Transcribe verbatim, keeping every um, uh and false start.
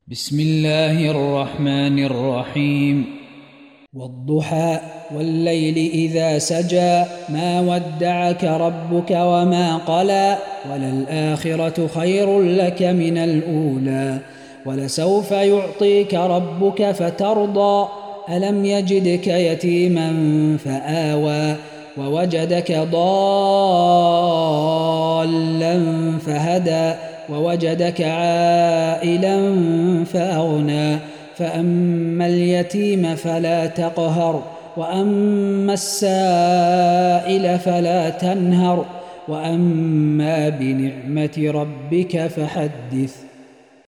بسم الله الرحمن الرحيم. والضحى والليل إذا سجى ما ودعك ربك وما قلى وللآخرة خير لك من الأولى ولسوف يعطيك ربك فترضى ألم يجدك يتيما فآوى ووجدك ضالا فهدى ووجدك عائلا فأغنى فأما اليتيم فلا تقهر وأما السائل فلا تنهر وأما بنعمة ربك فحدث.